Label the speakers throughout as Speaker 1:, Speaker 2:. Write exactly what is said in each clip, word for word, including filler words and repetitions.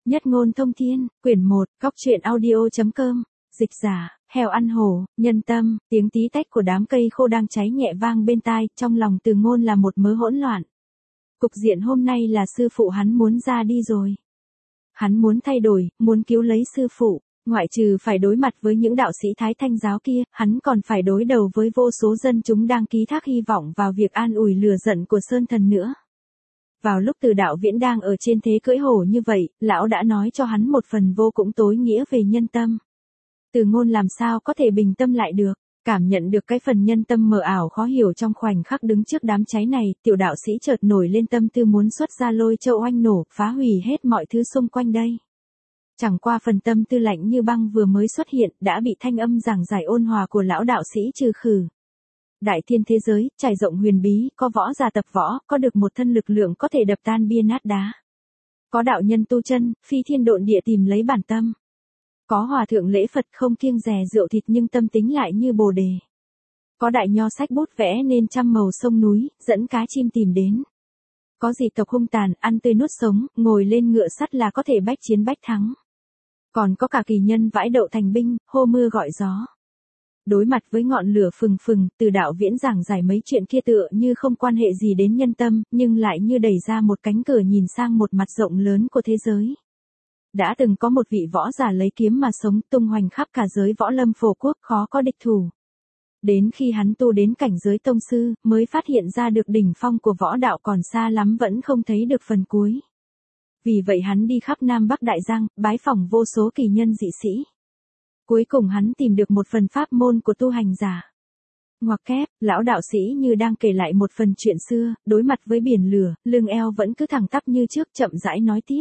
Speaker 1: Nhất ngôn thông thiên, quyển một, góc truyện audio.com, dịch giả, heo ăn hổ, nhân tâm, tiếng tí tách của đám cây khô đang cháy nhẹ vang bên tai, trong lòng Từ Ngôn là một mớ hỗn loạn. Cục diện hôm nay là sư phụ hắn muốn ra đi rồi. Hắn muốn thay đổi, muốn cứu lấy sư phụ, ngoại trừ phải đối mặt với những đạo sĩ Thái Thanh giáo kia, hắn còn phải đối đầu với vô số dân chúng đang ký thác hy vọng vào việc an ủi lửa giận của Sơn Thần nữa. Vào lúc Từ Đạo Viễn đang ở trên thế cưỡi hổ như vậy, lão đã nói cho hắn một phần vô cùng tối nghĩa về nhân tâm. Từ Ngôn làm sao có thể bình tâm lại được, cảm nhận được cái phần nhân tâm mờ ảo khó hiểu trong khoảnh khắc đứng trước đám cháy này, tiểu đạo sĩ chợt nổi lên tâm tư muốn xuất ra lôi châu oanh nổ, phá hủy hết mọi thứ xung quanh đây. Chẳng qua phần tâm tư lạnh như băng vừa mới xuất hiện, đã bị thanh âm giảng giải ôn hòa của lão đạo sĩ trừ khử. Đại thiên thế giới, trải rộng huyền bí, có võ giả tập võ, có được một thân lực lượng có thể đập tan bia nát đá. Có đạo nhân tu chân, phi thiên độn địa tìm lấy bản tâm. Có hòa thượng lễ Phật không kiêng dè rượu thịt nhưng tâm tính lại như bồ đề. Có đại nho sách bút vẽ nên trăm màu sông núi, dẫn cá chim tìm đến. Có dị tộc hung tàn, ăn tươi nuốt sống, ngồi lên ngựa sắt là có thể bách chiến bách thắng. Còn có cả kỳ nhân vãi đậu thành binh, hô mưa gọi gió. Đối mặt với ngọn lửa phừng phừng, Từ Đạo Viễn giảng giải mấy chuyện kia tựa như không quan hệ gì đến nhân tâm, nhưng lại như đẩy ra một cánh cửa nhìn sang một mặt rộng lớn của thế giới. Đã từng có một vị võ giả lấy kiếm mà sống, tung hoành khắp cả giới võ lâm phổ quốc, khó có địch thủ. Đến khi hắn tu đến cảnh giới tông sư, mới phát hiện ra được đỉnh phong của võ đạo còn xa lắm, vẫn không thấy được phần cuối. Vì vậy hắn đi khắp Nam Bắc Đại Giang, bái phỏng vô số kỳ nhân dị sĩ. Cuối cùng hắn tìm được một phần pháp môn của tu hành giả. Ngoặc kép, lão đạo sĩ như đang kể lại một phần chuyện xưa, đối mặt với biển lửa, lưng eo vẫn cứ thẳng tắp như trước, chậm rãi nói tiếp.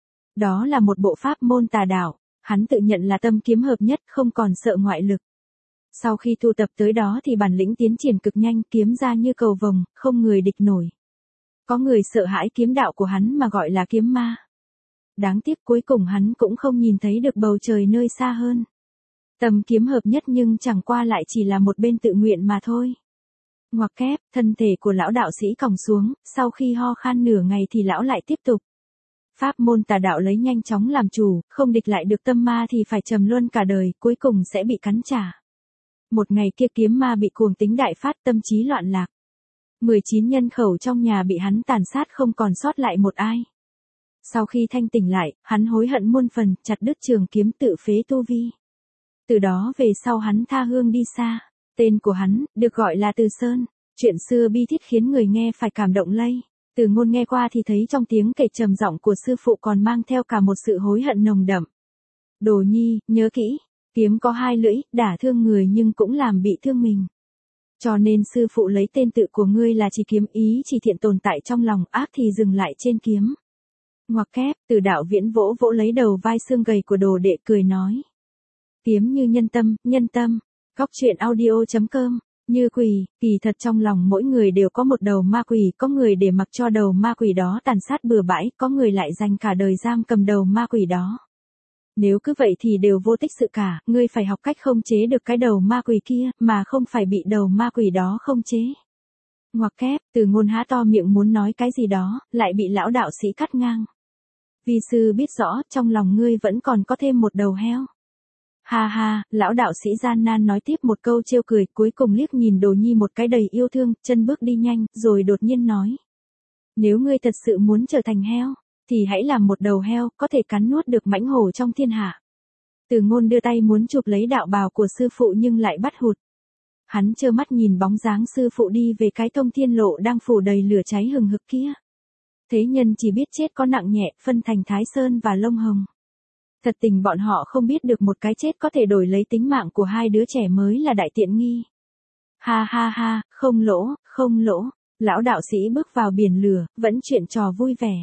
Speaker 1: Đó là một bộ pháp môn tà đạo, hắn tự nhận là tâm kiếm hợp nhất, không còn sợ ngoại lực. Sau khi tu tập tới đó thì bản lĩnh tiến triển cực nhanh, kiếm ra như cầu vồng, không người địch nổi. Có người sợ hãi kiếm đạo của hắn mà gọi là kiếm ma. Đáng tiếc cuối cùng hắn cũng không nhìn thấy được bầu trời nơi xa hơn. Tâm kiếm hợp nhất nhưng chẳng qua lại chỉ là một bên tự nguyện mà thôi. Ngoặc kép, thân thể của lão đạo sĩ còng xuống, sau khi ho khan nửa ngày thì lão lại tiếp tục. Pháp môn tà đạo lấy nhanh chóng làm chủ, không địch lại được tâm ma thì phải trầm luân cả đời, cuối cùng sẽ bị cắn trả. Một ngày kia kiếm ma bị cuồng tính đại phát, tâm trí loạn lạc. mười chín nhân khẩu trong nhà bị hắn tàn sát không còn sót lại một ai. Sau khi thanh tỉnh lại, hắn hối hận muôn phần, chặt đứt trường kiếm tự phế tu vi. Từ đó về sau hắn tha hương đi xa. Tên của hắn, được gọi là Từ Sơn. Chuyện xưa bi thiết khiến người nghe phải cảm động lây. Từ Ngôn nghe qua thì thấy trong tiếng kể trầm giọng của sư phụ còn mang theo cả một sự hối hận nồng đậm. Đồ nhi, nhớ kỹ, kiếm có hai lưỡi, đả thương người nhưng cũng làm bị thương mình. Cho nên sư phụ lấy tên tự của ngươi là chỉ kiếm, ý chỉ thiện tồn tại trong lòng, ác thì dừng lại trên kiếm. Ngoặc kép, Từ Đạo Viễn vỗ vỗ lấy đầu vai xương gầy của đồ đệ cười nói. Kiếm như nhân tâm, nhân tâm, góc truyện audio.com. Như quỷ, kỳ thật trong lòng mỗi người đều có một đầu ma quỷ, có người để mặc cho đầu ma quỷ đó tàn sát bừa bãi, có người lại dành cả đời giam cầm đầu ma quỷ đó. Nếu cứ vậy thì đều vô tích sự cả, ngươi phải học cách không chế được cái đầu ma quỷ kia, mà không phải bị đầu ma quỷ đó không chế. Ngoặc kép, Từ Ngôn há to miệng muốn nói cái gì đó, lại bị lão đạo sĩ cắt ngang. Vi sư biết rõ, trong lòng ngươi vẫn còn có thêm một đầu heo. Ha ha, lão đạo sĩ gian nan nói tiếp một câu trêu cười, cuối cùng liếc nhìn Đồ nhi một cái đầy yêu thương, chân bước đi nhanh, rồi đột nhiên nói. Nếu ngươi thật sự muốn trở thành heo, thì hãy làm một đầu heo, có thể cắn nuốt được mãnh hổ trong thiên hạ. Từ Ngôn đưa tay muốn chụp lấy đạo bào của sư phụ nhưng lại bắt hụt. Hắn trơ mắt nhìn bóng dáng sư phụ đi về cái thông thiên lộ đang phủ đầy lửa cháy hừng hực kia. Thế nhân chỉ biết chết có nặng nhẹ, phân thành Thái Sơn và Lông Hồng. Thật tình bọn họ không biết được một cái chết có thể đổi lấy tính mạng của hai đứa trẻ mới là đại tiện nghi. Ha ha ha, không lỗ, không lỗ, lão đạo sĩ bước vào biển lửa, vẫn chuyện trò vui vẻ.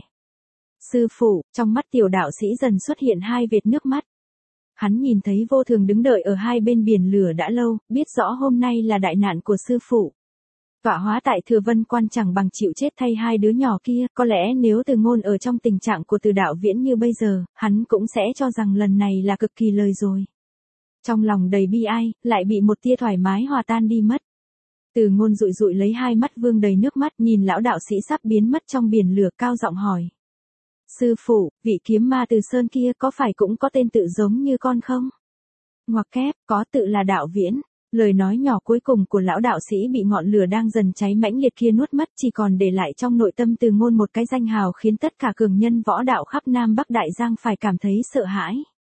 Speaker 1: Sư phụ, trong mắt tiểu đạo sĩ dần xuất hiện hai vệt nước mắt. Hắn nhìn thấy Vô Thường đứng đợi ở hai bên biển lửa đã lâu, biết rõ hôm nay là đại nạn của sư phụ. Tọa hóa tại Thừa Vân Quan chẳng bằng chịu chết thay hai đứa nhỏ kia, có lẽ nếu Từ Ngôn ở trong tình trạng của Từ Đạo Viễn như bây giờ, hắn cũng sẽ cho rằng lần này là cực kỳ lời rồi. Trong lòng đầy bi ai, lại bị một tia thoải mái hòa tan đi mất. Từ Ngôn dụi dụi lấy hai mắt vương đầy nước mắt nhìn lão đạo sĩ sắp biến mất trong biển lửa, cao giọng hỏi. Sư phụ, vị kiếm ma từ sơn kia có phải cũng có tên tự giống như con không? Ngoặc kép, có, tự là Đạo Viễn. Lời nói nhỏ cuối cùng của lão đạo sĩ bị ngọn lửa đang dần cháy mãnh liệt kia nuốt mất, chỉ còn để lại trong nội tâm Từ Ngôn một cái danh hào khiến tất cả cường nhân võ đạo khắp Nam Bắc Đại Giang phải cảm thấy sợ hãi.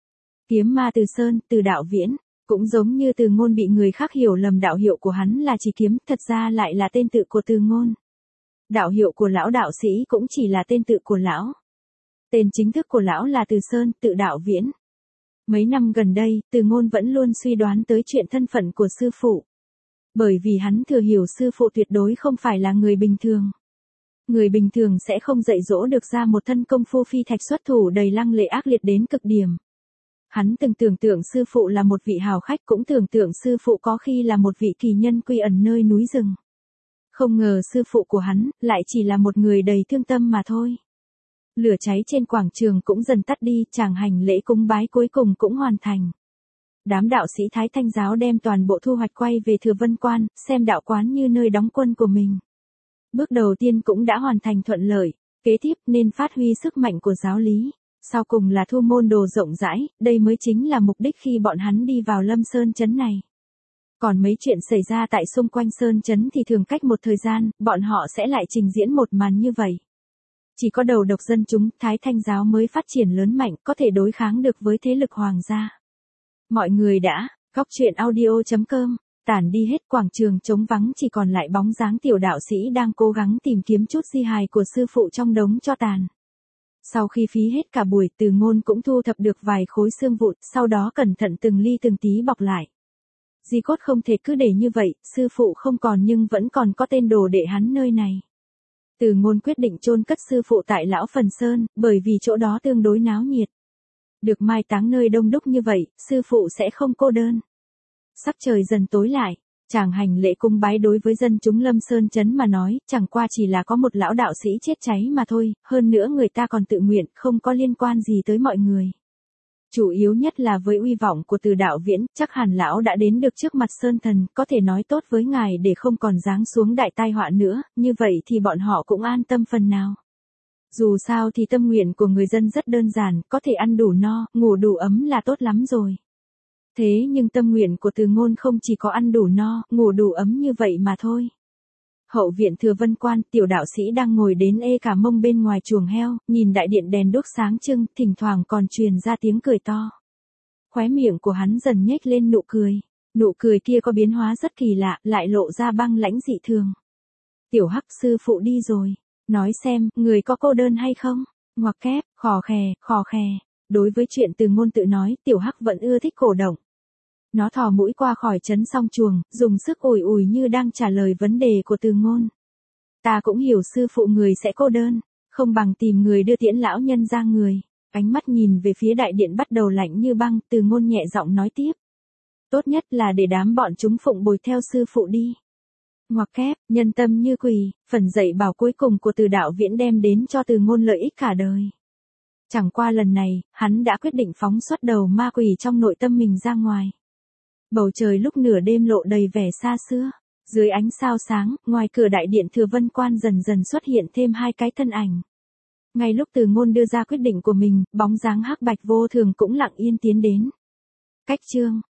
Speaker 1: Kiếm ma Từ Sơn, Từ Đạo Viễn, cũng giống như Từ Ngôn bị người khác hiểu lầm đạo hiệu của hắn là chỉ kiếm, thật ra lại là tên tự của Từ Ngôn. Đạo hiệu của lão đạo sĩ cũng chỉ là tên tự của lão. Tên chính thức của lão là Từ Sơn, Tự Đạo Viễn. Mấy năm gần đây, Từ Ngôn vẫn luôn suy đoán tới chuyện thân phận của sư phụ. Bởi vì hắn thừa hiểu sư phụ tuyệt đối không phải là người bình thường. Người bình thường sẽ không dạy dỗ được ra một thân công phu phi thạch xuất thủ đầy lăng lệ ác liệt đến cực điểm. Hắn từng tưởng tượng sư phụ là một vị hào khách, cũng tưởng tượng sư phụ có khi là một vị kỳ nhân quy ẩn nơi núi rừng. Không ngờ sư phụ của hắn lại chỉ là một người đầy thương tâm mà thôi. Lửa cháy trên quảng trường cũng dần tắt đi, tràng hành lễ cúng bái cuối cùng cũng hoàn thành. Đám đạo sĩ Thái Thanh giáo đem toàn bộ thu hoạch quay về Thừa Vân Quan, xem đạo quán như nơi đóng quân của mình. Bước đầu tiên cũng đã hoàn thành thuận lợi, kế tiếp nên phát huy sức mạnh của giáo lý. Sau cùng là thu môn đồ rộng rãi, đây mới chính là mục đích khi bọn hắn đi vào Lâm Sơn Trấn này. Còn mấy chuyện xảy ra tại xung quanh Sơn Trấn thì thường cách một thời gian, bọn họ sẽ lại trình diễn một màn như vậy. Chỉ có đầu độc dân chúng, Thái Thanh giáo mới phát triển lớn mạnh, có thể đối kháng được với thế lực hoàng gia. Mọi người đã, góc truyện audio chấm com, tản đi hết, quảng trường trống vắng chỉ còn lại bóng dáng tiểu đạo sĩ đang cố gắng tìm kiếm chút di hài của sư phụ trong đống tro tàn. Sau khi phí hết cả buổi, Từ Ngôn cũng thu thập được vài khối xương vụn, sau đó cẩn thận từng ly từng tí bọc lại. Di cốt không thể cứ để như vậy, sư phụ không còn nhưng vẫn còn có tên đồ đệ hắn nơi này. Từ Ngôn quyết định chôn cất sư phụ tại Lão Phần Sơn, bởi vì chỗ đó tương đối náo nhiệt. Được mai táng nơi đông đúc như vậy, sư phụ sẽ không cô đơn. Sắc trời dần tối lại, tràng hành lễ cung bái đối với dân chúng Lâm Sơn Trấn mà nói, chẳng qua chỉ là có một lão đạo sĩ chết cháy mà thôi, hơn nữa người ta còn tự nguyện, không có liên quan gì tới mọi người. Chủ yếu nhất là với uy vọng của Từ Đạo Viễn, chắc hẳn lão đã đến được trước mặt Sơn Thần, có thể nói tốt với ngài để không còn giáng xuống đại tai họa nữa, như vậy thì bọn họ cũng an tâm phần nào. Dù sao thì tâm nguyện của người dân rất đơn giản, có thể ăn đủ no, ngủ đủ ấm là tốt lắm rồi. Thế nhưng tâm nguyện của Từ Ngôn không chỉ có ăn đủ no, ngủ đủ ấm như vậy mà thôi. Hậu viện Thừa Vân Quan, tiểu đạo sĩ đang ngồi đến ê cả mông bên ngoài chuồng heo, nhìn đại điện đèn đuốc sáng trưng, thỉnh thoảng còn truyền ra tiếng cười to. Khóe miệng của hắn dần nhếch lên nụ cười. Nụ cười kia có biến hóa rất kỳ lạ, lại lộ ra băng lãnh dị thường. Tiểu Hắc, sư phụ đi rồi. Nói xem, người có cô đơn hay không? Ngoặc kép, khò khè, khò khè. Đối với chuyện Từ Ngôn tự nói, Tiểu Hắc vẫn ưa thích cổ động. Nó thò mũi qua khỏi trấn song chuồng, dùng sức ủi ủi như đang trả lời vấn đề của Từ Ngôn. Ta cũng hiểu sư phụ người sẽ cô đơn, không bằng tìm người đưa tiễn lão nhân ra người. Ánh mắt nhìn về phía đại điện bắt đầu lạnh như băng, Từ Ngôn nhẹ giọng nói tiếp. Tốt nhất là để đám bọn chúng phụng bồi theo sư phụ đi. Ngoặc kép, nhân tâm như quỷ, phần dạy bảo cuối cùng của Từ Đạo Viễn đem đến cho Từ Ngôn lợi ích cả đời. Chẳng qua lần này, hắn đã quyết định phóng xuất đầu ma quỷ trong nội tâm mình ra ngoài. Bầu trời lúc nửa đêm lộ đầy vẻ xa xưa. Dưới ánh sao sáng, ngoài cửa đại điện Thừa Vân Quan dần dần xuất hiện thêm hai cái thân ảnh. Ngay lúc Từ Ngôn đưa ra quyết định của mình, bóng dáng hắc bạch vô thường cũng lặng yên tiến đến. Cách chương